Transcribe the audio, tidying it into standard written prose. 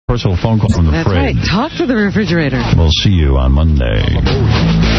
Personal phone call from the fridge. That's right. Talk to the refrigerator. We'll see you on Monday.